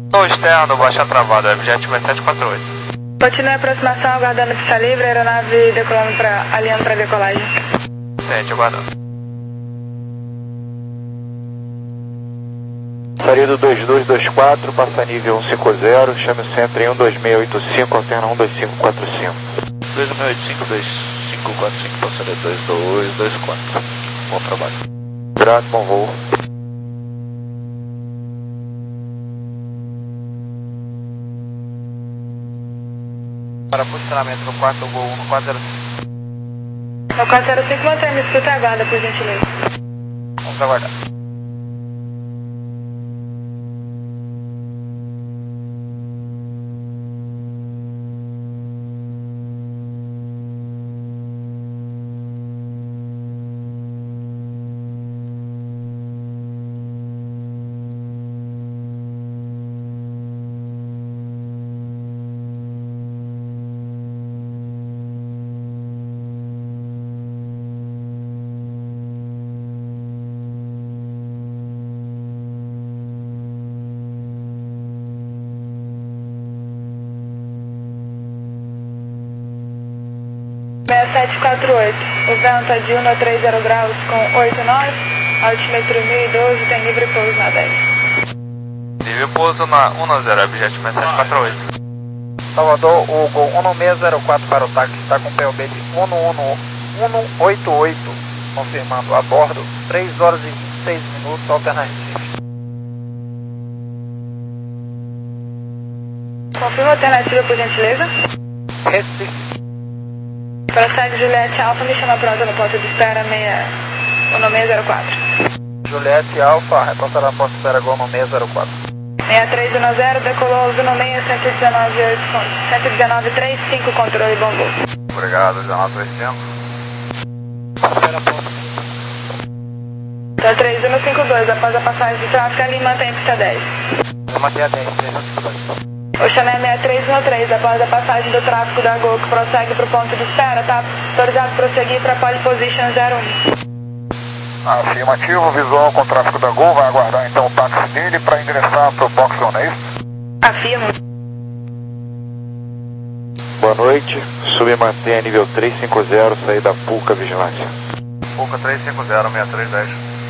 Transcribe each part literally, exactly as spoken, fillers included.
O externo, baixa travada, Webjet sete quatro oito. Continue a aproximação, aguardando pista livre, aeronave decolando pra, alinhando para decolagem. sete, aguardando. Sarido dois dois dois quatro, passa nível cento e cinquenta, chame o centro em um dois seis oito cinco, alterna um dois cinco quatro cinco. dois seis oito cinco, dois cinco quatro cinco, passaria dois dois dois quatro. Bom trabalho. Grato, bom voo. Para posicionamento no quarto Gol um no quatro zero cinco. No quatro zero cinco, mantenha-me escuta e aguarda, por gentileza. Vamos aguardar. seis sete quatro oito, o vento é de um a três zero graus com oito nós, altímetro mil e doze, tem livre pouso na dez. Livre pouso na um zero, Webjet seis sete quatro oito. Salvador, o Gol um seis zero quatro para o táxi está com P O B de um um um oito oito, confirmando a bordo, três horas e vinte e seis minutos, alternativo. Confirma a alternativa, por gentileza. Recife. Prossegue Juliette Alfa, me chama pronta no ponto de espera um seis zero quatro. Juliette Alfa, reportada na ponto de espera Gol um seis zero quatro. seis três um zero, decolou os um seis, cento e dezenove trinta e cinco, controle bom voo. Obrigado, Jornal três cinco. Espera ponto. Tá três um cinco dois, após a passagem de tráfego, ali mantém pista dez. Eu mantenho a dez, três um cinco dois. Oceané seis três um três, após a passagem do tráfego da Gol, que prossegue para o ponto de espera, tá autorizado a prosseguir para pole position zero um. Afirmativo, visual com o tráfego da Gol, vai aguardar então o táxi dele para ingressar para o box um, é isso? Afirmo. Boa noite, sub e mantenha nível três cinco zero, saída Puca Vigilância. Puca três cinco zero, seis três dez.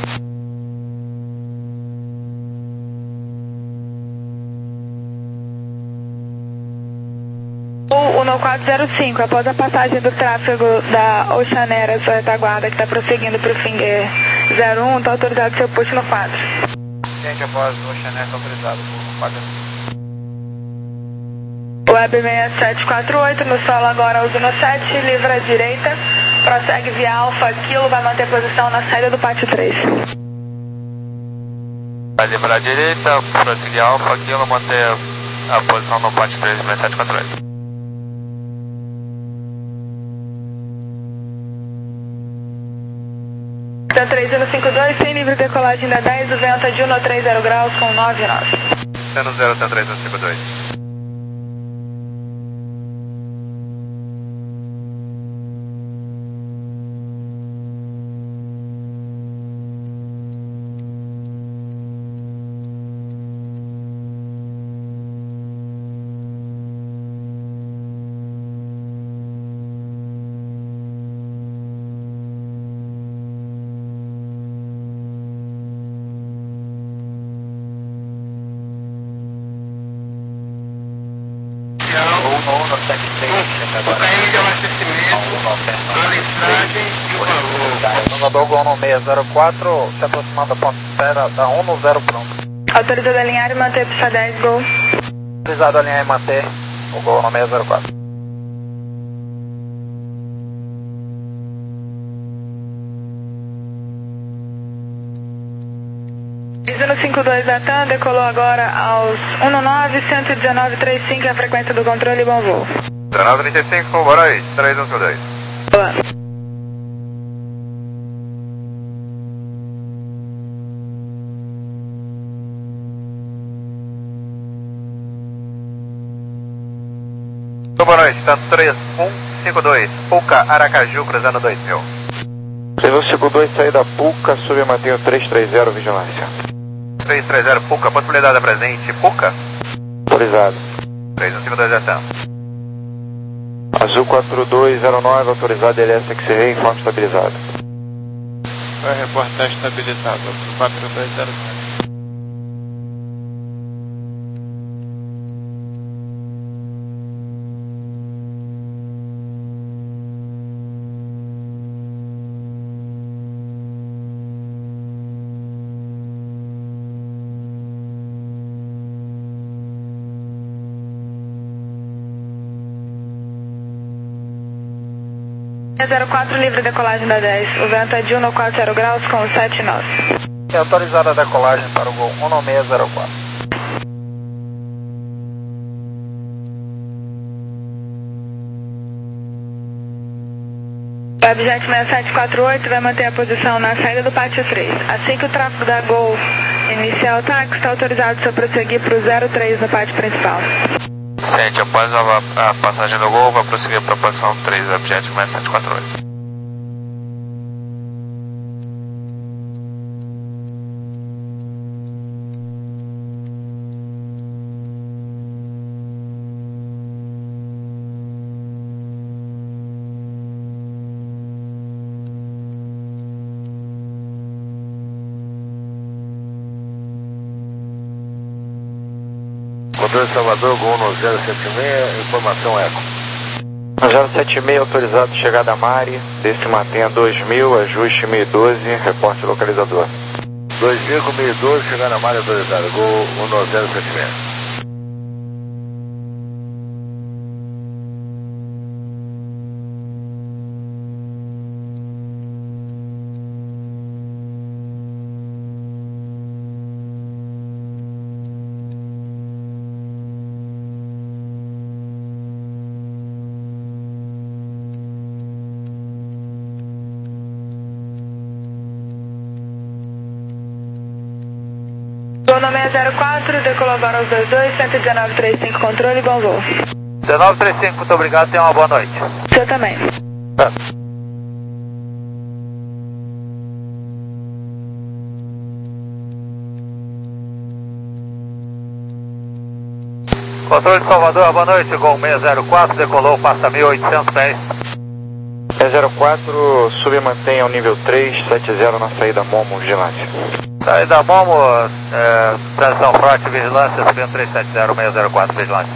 O um quatro zero cinco, após a passagem do tráfego da Oceanera, sua retaguarda que está prosseguindo para o Finger zero um, está autorizado seu push no quatro. Gente, após o Oceanera está autorizado por quatro. Web seis sete quatro oito, no solo agora uso no sete, livre à direita, prossegue via Alfa Kilo, vai manter posição na saída do pátio três. Vai livrar à direita, prosseguir Alfa Kilo, manter a posição no pátio três, seis sete quatro oito. três um cinco dois, sem livre decolagem da dez, o vento é de um a três zero graus com nove nós. Sendo zero, três um cinco dois. Salvador Gol um seis zero quatro, se aproximando da ponto de espera da um no zero pronto. Autorizado a alinhar e manter pista dez, Gol. Autorizado a alinhar e manter o Gol um seis zero quatro. três um cinco dois da T A M, decolou agora aos um nove, cento e dezenove trinta e cinco, a frequência do controle, bom voo. dezenove trinta e cinco, boa noite, três um cinco dois. Boa. Boa noite, tá três um cinco dois, Puca Aracaju, cruzando dois mil. três um cinco dois, saída Puca, sub e mantenha três três zero, vigilância. três três zero, Puca, possibilidade presente, Puca? Autorizado. três um cinco dois, ação. Azul quatro dois zero nove, autorizado L S X-Ray, informe estabilizado. Vai reportar estabilizado, quatro dois zero nove. zero quatro, livre decolagem da dez. O vento é de um quatro zero graus com sete nós. É autorizada a decolagem para o Gol um seis zero quatro. O Webjet seis sete quatro oito vai manter a posição na saída do pátio três. Assim que o tráfego da Gol iniciar o táxi, está autorizado para prosseguir para o zero três no pátio principal. Sente, após a, a passagem do Gol, vai prosseguir para a posição três, Webjet seis sete quatro oito. Controle Salvador, Gol no zero sete seis, informação Eco. zero sete seis, autorizado chegada a Mari, desse mantenha dois mil, ajuste mil e doze, reporte localizador. dois mil com mil e doze, chegando a Mari autorizada, Gol um zero sete seis. Gol no seis zero quatro, decolou para os dois dois, cento e dezenove trinta e cinco, controle, bom voo. dezenove trinta e cinco, muito obrigado, tenha uma boa noite. Você também. Tá. Controle de Salvador, boa noite, Gol seis zero quatro, decolou, passa mil e oitocentos pés. seis zero quatro, submantenha o nível três, sete zero na saída Momo, vigilância. Saída Momo, é, transição forte, vigilância, subindo três sete zero, seis zero quatro, vigilância.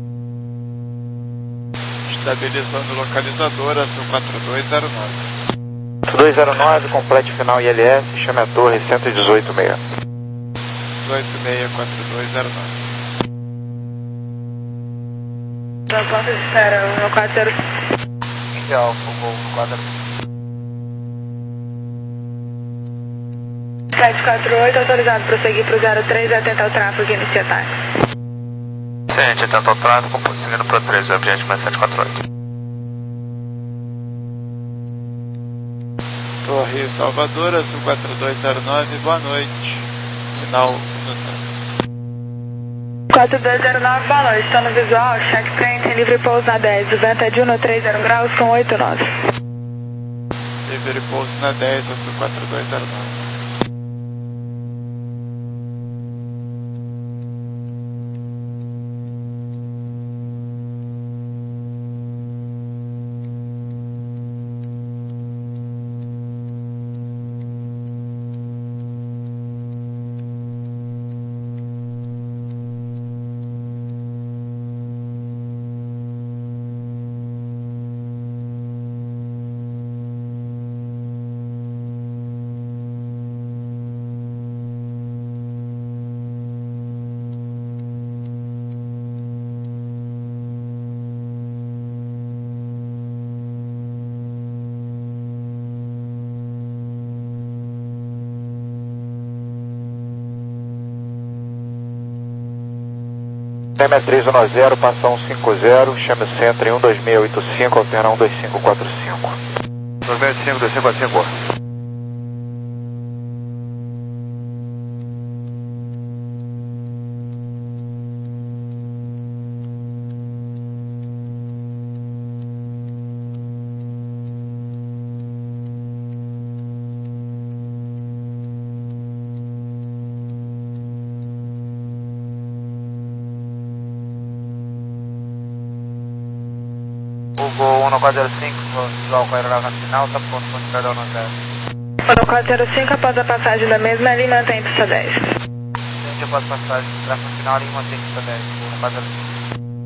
Estabilizando o localizador, azul quatro dois zero nove. quatro dois zero nove, complete final I L S, chame a torre cento e dezoito seis. dezoito seis quatro dois zero nove. Na ponta de espera, um quatro zero. Inicial, o Gol no quadro. sete quatro oito, autorizado para prosseguir para o zero três, atenta ao tráfego e inicia táxi. Sente, atento ao tráfego, prosseguindo para o três, Webjet seis sete quatro oito. Torre Salvador, azul quatro dois zero nove, boa noite. Sinal no quatro dois zero nove, boa noite, estou no visual, check frente, livre pouso na dez, o vento é de um três zero graus com oito nós. Livre pouso na dez, azul quatro dois zero nove. T M três um zero, passa um cinco zero, chame o centro em um dois seis oito cinco, alterna um dois cinco quatro cinco. dois seis oito cinco, dois cinco quatro cinco. O Gol um quatro zero cinco, visual com a aeronave final, tá pronto para descargar o zero. um quatro zero cinco, após a passagem da mesma linha, mantém pista dez. Gente, após a passagem do tráfego final, linha mantém pista dez, um quatro zero cinco.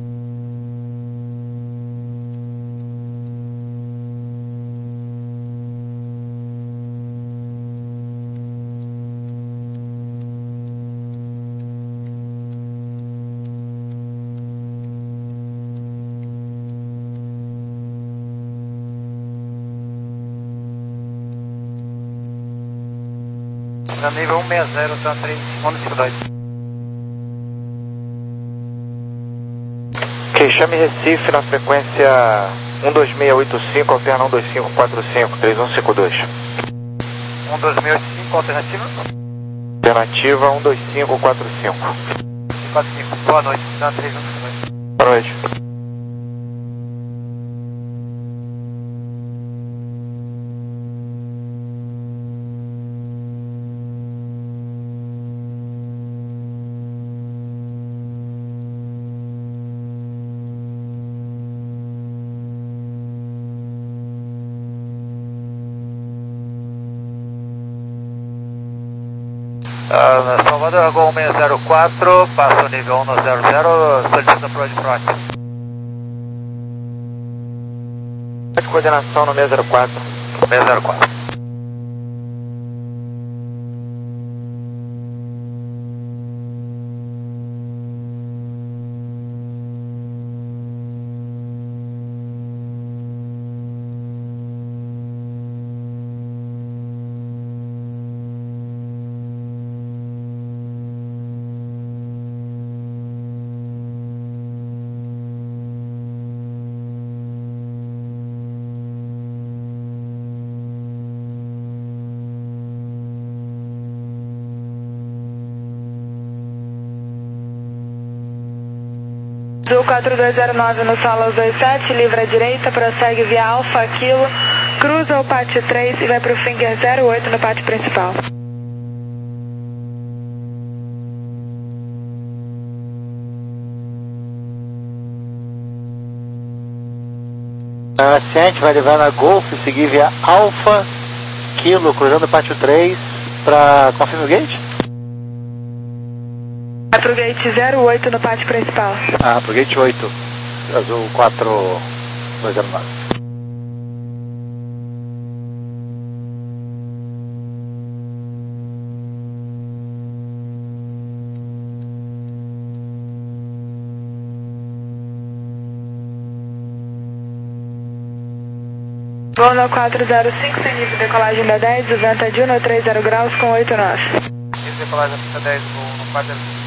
Na nível um seis zero, tá três segundos cinco dois. Ok, chame Recife na frequência um dois seis oito cinco, alterna um dois cinco quatro cinco, três um cinco dois. um dois seis oito cinco, alternativa? Alternativa um dois cinco quatro cinco. quatro cinco, boa noite, tá três um cinco dois. Boa noite. Uh, Salvador, Gol um seis zero quatro, passa o nível um zero zero, solicita approach front. De coordenação no seis zero quatro. seis zero quatro. Azul quatro dois zero nove no Solos dois sete, livre à direita, prossegue via Alfa Kilo, cruza o pátio três e vai para o Finger zero oito no pátio principal. Assim a gente vai levar na Golf, seguir via Alfa Kilo, cruzando o pátio três para confirmar o gate? Vai pro gate zero oito no pátio principal. Ah, pro gate oito, Azul quatro dois zero nove. Voo no quatro zero cinco, sem nível de decolagem da dez, o vento é de um três zero graus com oito nós. Nível de decolagem da dez, voo no quatro zero cinco.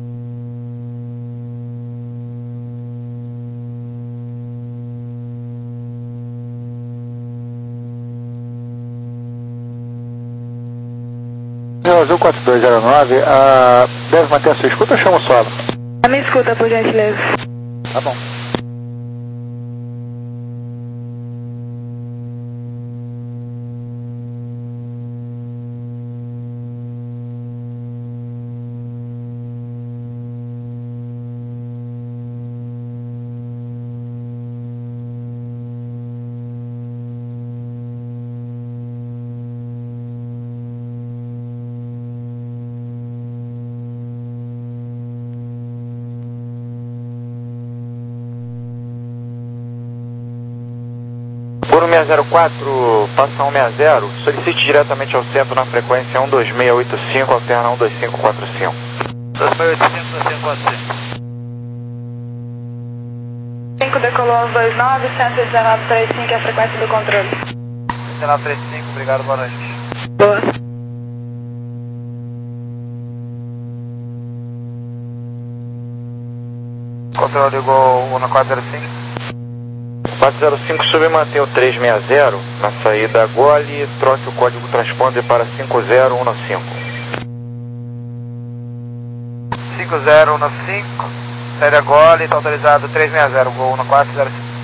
Azul quatro dois zero nove, uh, deve manter a sua escuta ou chama o solo? A minha escuta, por gentileza. Tá bom. Por um seis zero quatro, passa um seis zero, solicite diretamente ao centro na frequência um dois seis oito cinco, alterna um dois cinco quatro cinco. dois seis oito cinco, dois cinco quatro cinco. cinco decolou uns dois nove, cento e dezenove trinta e cinco é a frequência do controle. cento e dezenove trinta e cinco, obrigado, boa noite. Boa. Controle Gol um quatro zero cinco. quatro zero cinco submantém o três seis zero na saída Gole e troque o código transponder para cinco zero um cinco. cinco zero um cinco, saída Gole, está autorizado três seis zero, Gol um quatro zero cinco.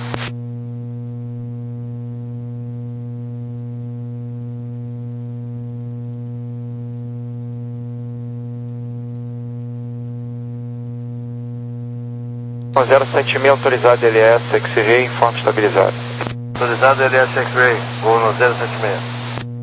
zero sete seis autorizado L S, X-Ray, informe estabilizado. Autorizado L S X-Ray, voo no zero sete seis.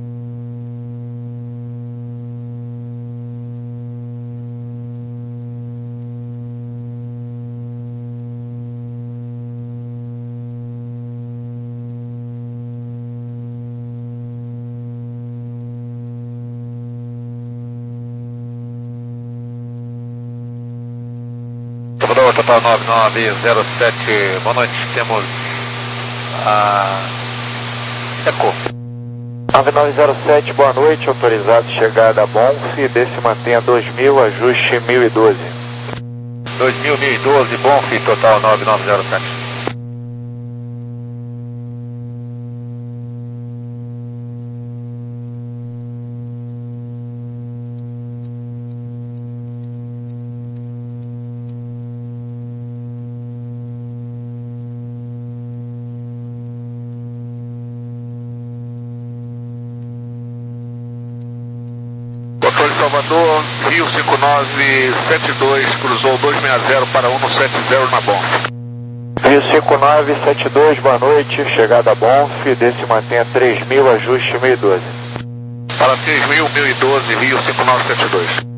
Salvador, total nove nove zero sete, boa noite, temos a Eco. nove nove zero sete, boa noite, autorizado chegada a Bonf, desse mantenha dois mil, ajuste mil e doze. dois mil, mil e doze, Bonf, total nove nove zero sete. Salvador, Rio cinco nove sete dois, cruzou dois seis zero para um sete zero na Bonf. Rio cinco nove sete dois, boa noite, chegada a Bonf, desse mantenha três mil, ajuste mil e doze. Para três mil, mil e doze, Rio cinco nove sete dois.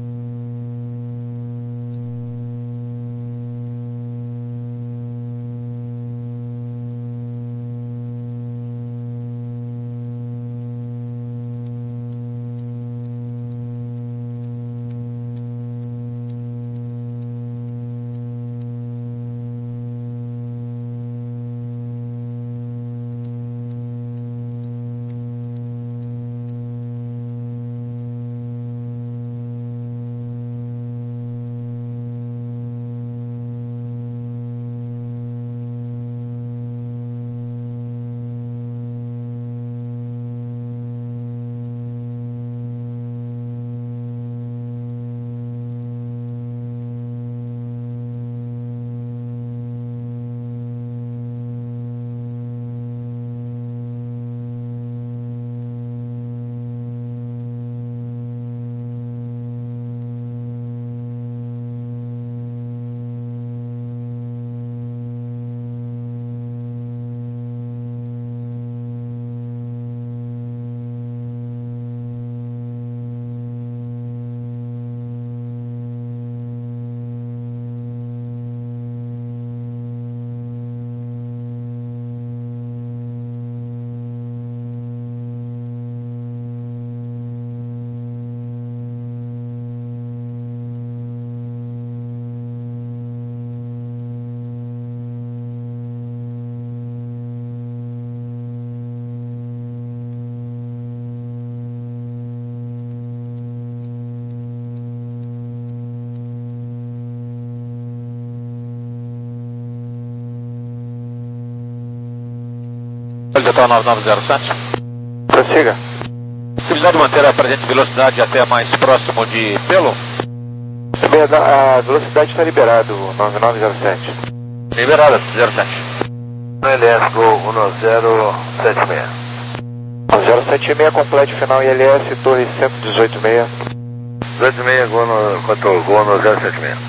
Total nove nove zero sete. Prossiga. Precisar de manter a presente velocidade até mais próximo de Pelo? A velocidade está liberado, nove nove zero sete. Liberada, zero sete. L S Go um zero sete seis. um zero sete seis, complete final I L S, torre cento e dezoito seis. dezoito seis, Go no, quanto, Go no zero sete seis.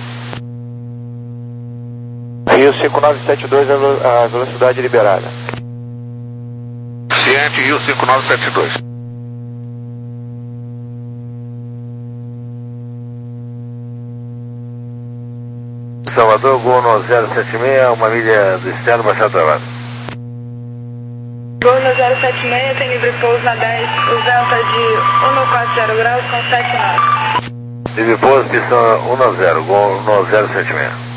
Rio cinco nove sete dois, a velocidade liberada. Ciente, Rio cinco nove sete dois. Salvador, Gol no zero sete seis, uma milha do externo, Baixada Travada. Gol no zero sete seis, tem livre pouso na dez, o Delta de cento e quarenta graus com sete nove. Livre pouso, pista um zero, Gol no zero sete seis.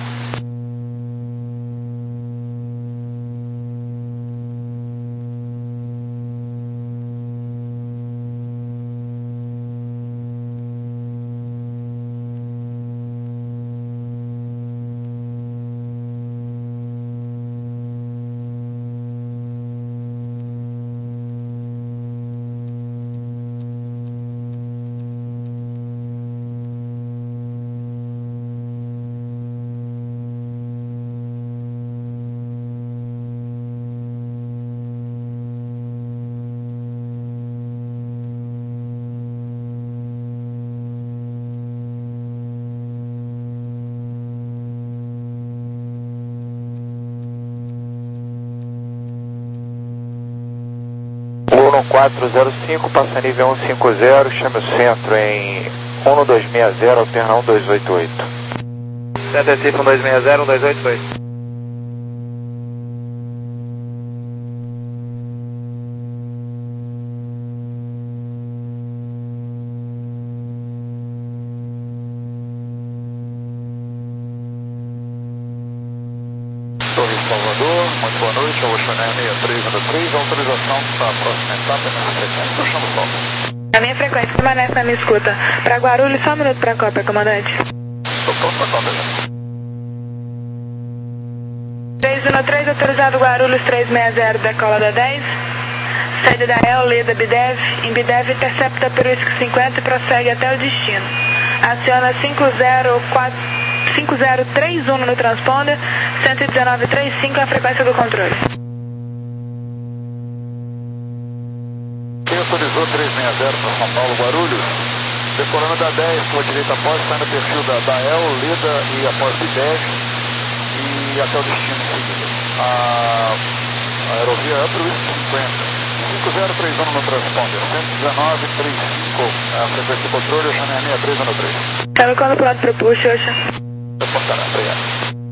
um quatro zero cinco, passa nível cento e cinquenta, chame o centro em um dois seis zero, alterna um dois oito oito. Centro Recife um dois seis zero, um dois oito oito. Torre Salvador, muito boa noite, eu vou chamar seis três zero três, autorização para a próxima etapa na frequência, eu chamo o sol. A minha frequência permanece na minha escuta. Para Guarulhos, só um minuto para a cópia, comandante. Estou pronto para a cópia já. três um três, autorizado Guarulhos três seis zero, decola da dez. Saída da El, Leda Bidev. Em Bidev, intercepta Peruísco cinquenta e prossegue até o destino. Aciona cinco zero quatro, cinco zero três um no transponder, cento e dezenove vírgula trinta e cinco a frequência do controle. Quem autorizou três seis zero para São Paulo, Guarulhos, decolando da dez, sua direita após, sai no perfil da, da El, Leda e após Bidev e até o destino em seguida. A, a aerovia é Peruísco cinquenta. cinco zero três um no transponder, cento e dezenove vírgula trinta e cinco a frequência de controle, eu chamei a seis três um três. Sabe quando pronto para o push, Oxa? Reportará, obrigado.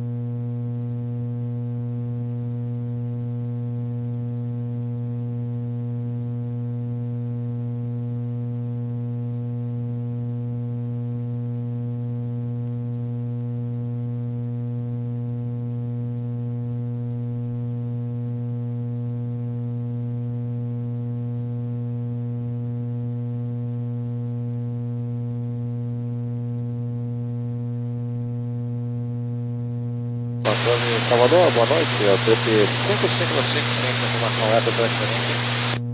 Salvador, boa noite, é o T P cinco cinco cinco, tem confirmação reta transferência.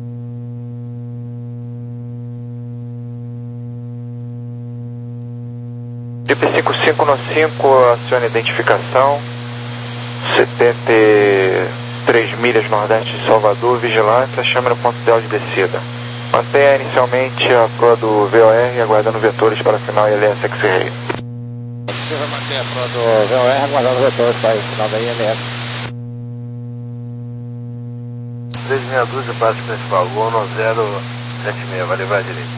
T P cinco cinco cinco, aciona identificação, setenta e três milhas nordeste de Salvador, vigilância, chame no ponto ideal de descida. Mantenha inicialmente a proa do V O R, aguardando vetores para final I L S X-Ray. Você vai manter a proa do V O R aguardando os vetores para o final da I L S. três seis dois, base principal, Gol no zero sete seis, vai levar a direita.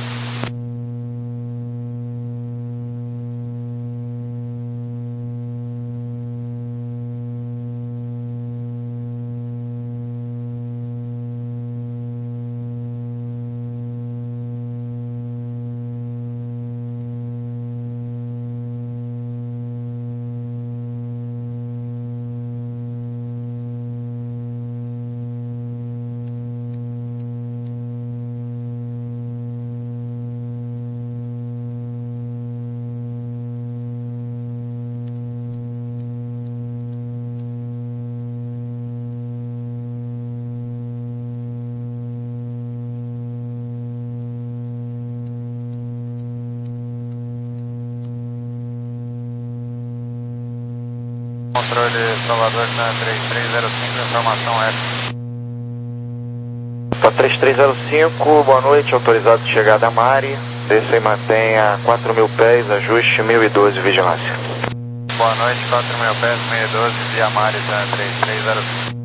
Controle Salvador na três três zero cinco, informação F. Para três três zero cinco, boa noite, autorizado de chegada a Mari, desça e mantenha quatro mil pés, ajuste mil e doze, vigilância. Boa noite, quatro mil pés, mil e doze, via Mari na três três zero cinco.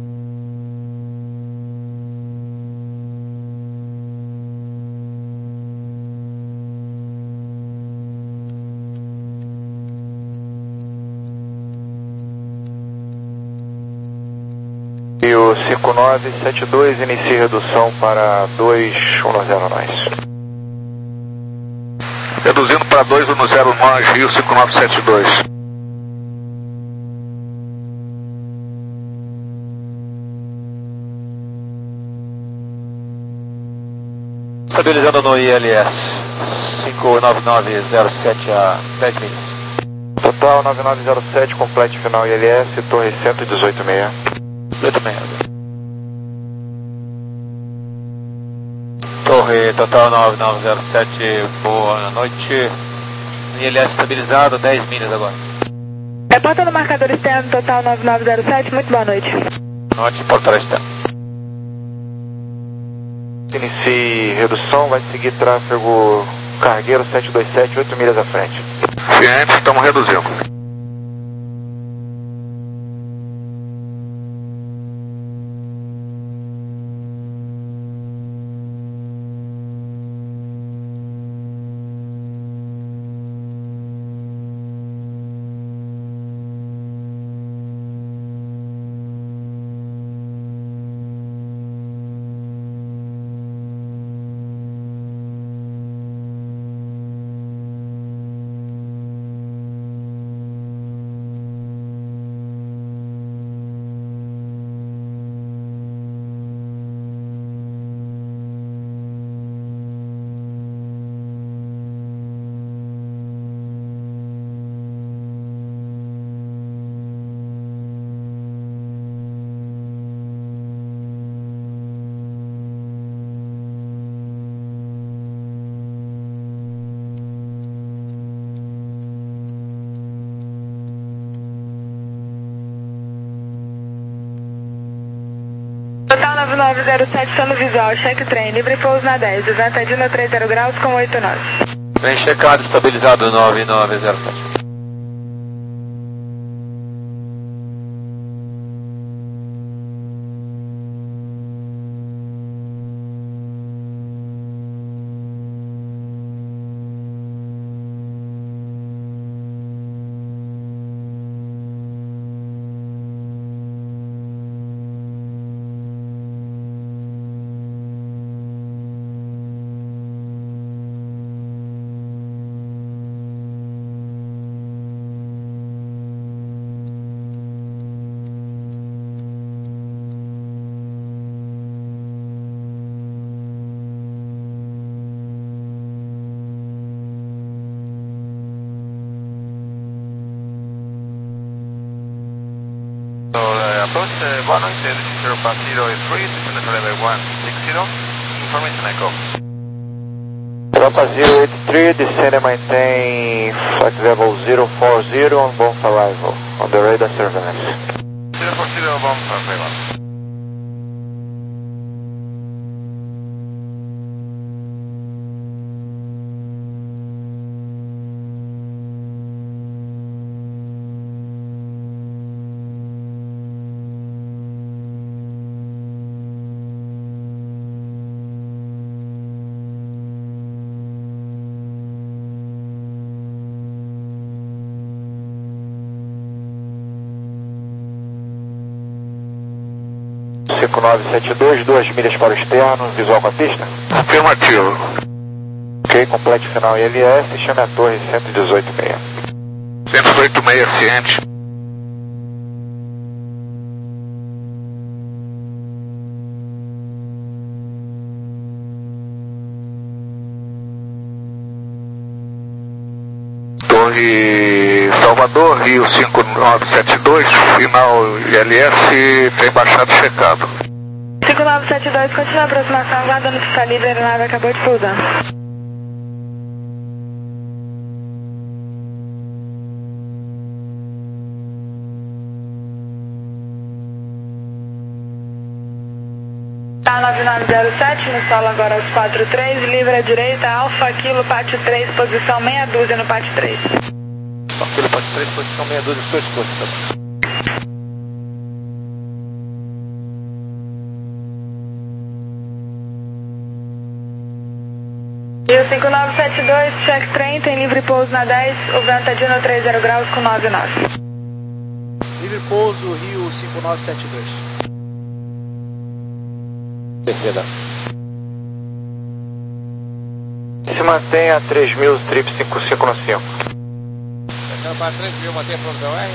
E o cinco nove sete dois inicia redução para dois um zero nós. Reduzindo para dois um zero nós, Rio cinco nove sete dois. Estabilizando no I L S cinco nove nove zero sete a dez milhas. Total nove nove zero sete, complete final I L S, torre cento e dezoito seis. dezoito seis. Torre total nove nove zero sete, boa noite. I L S estabilizado, dez milhas agora. Reporta no marcador externo total nove nove zero sete, muito boa noite. Noite, portal externo. Inicie redução, vai seguir tráfego cargueiro sete dois sete, oito milhas à frente. Ciente, estamos reduzindo. nove nove zero sete, está no visual, check trem, livre pouso na dez, o vento é de no trinta graus com oito nove. Bem checado, estabilizado nove nove zero sete. So, uh, approach uh, one zero zero five zero three, descendant level one six zero, information echo. Tropa zero eight three, descend and maintain flight level zero four zero on board arrival, on the radar surveillance. zero four zero, bomb arrival. cinco nove sete dois, duas milhas para o externo, visual com a pista? Afirmativo. Ok, complete final I L S, chame a torre cento e dezoito seis. cento e dezoito seis, ciente. Torre Salvador, Rio cinco nove sete dois, final I L S, tem baixado checado. cinco nove sete dois, continua a aproximação, aguardando que está livre, a aeronave acabou de pousar. Tá nove nove zero sete, no solo agora aos quatro três, livre à direita, Alfa, Kilo, Pátio três, posição meia dúzia no Pátio três. Aquilo pode três, posição meia dúzia, sua escolha, tá? E o cinco nove sete dois, check trem, tem livre pouso na dez, o vento é de no trinta graus com nove nove. Livre pouso, Rio cinco nove sete dois. Descida. Se mantenha a três mil, trip cinco cinco no cinco. Descendo para três mil, mantenha a provisão R.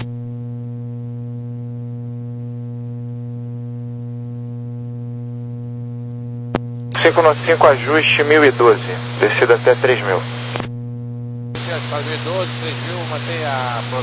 cinco no cinco, ajuste mil e doze, descida até três mil. Para mil e doze, três mil, mantenha a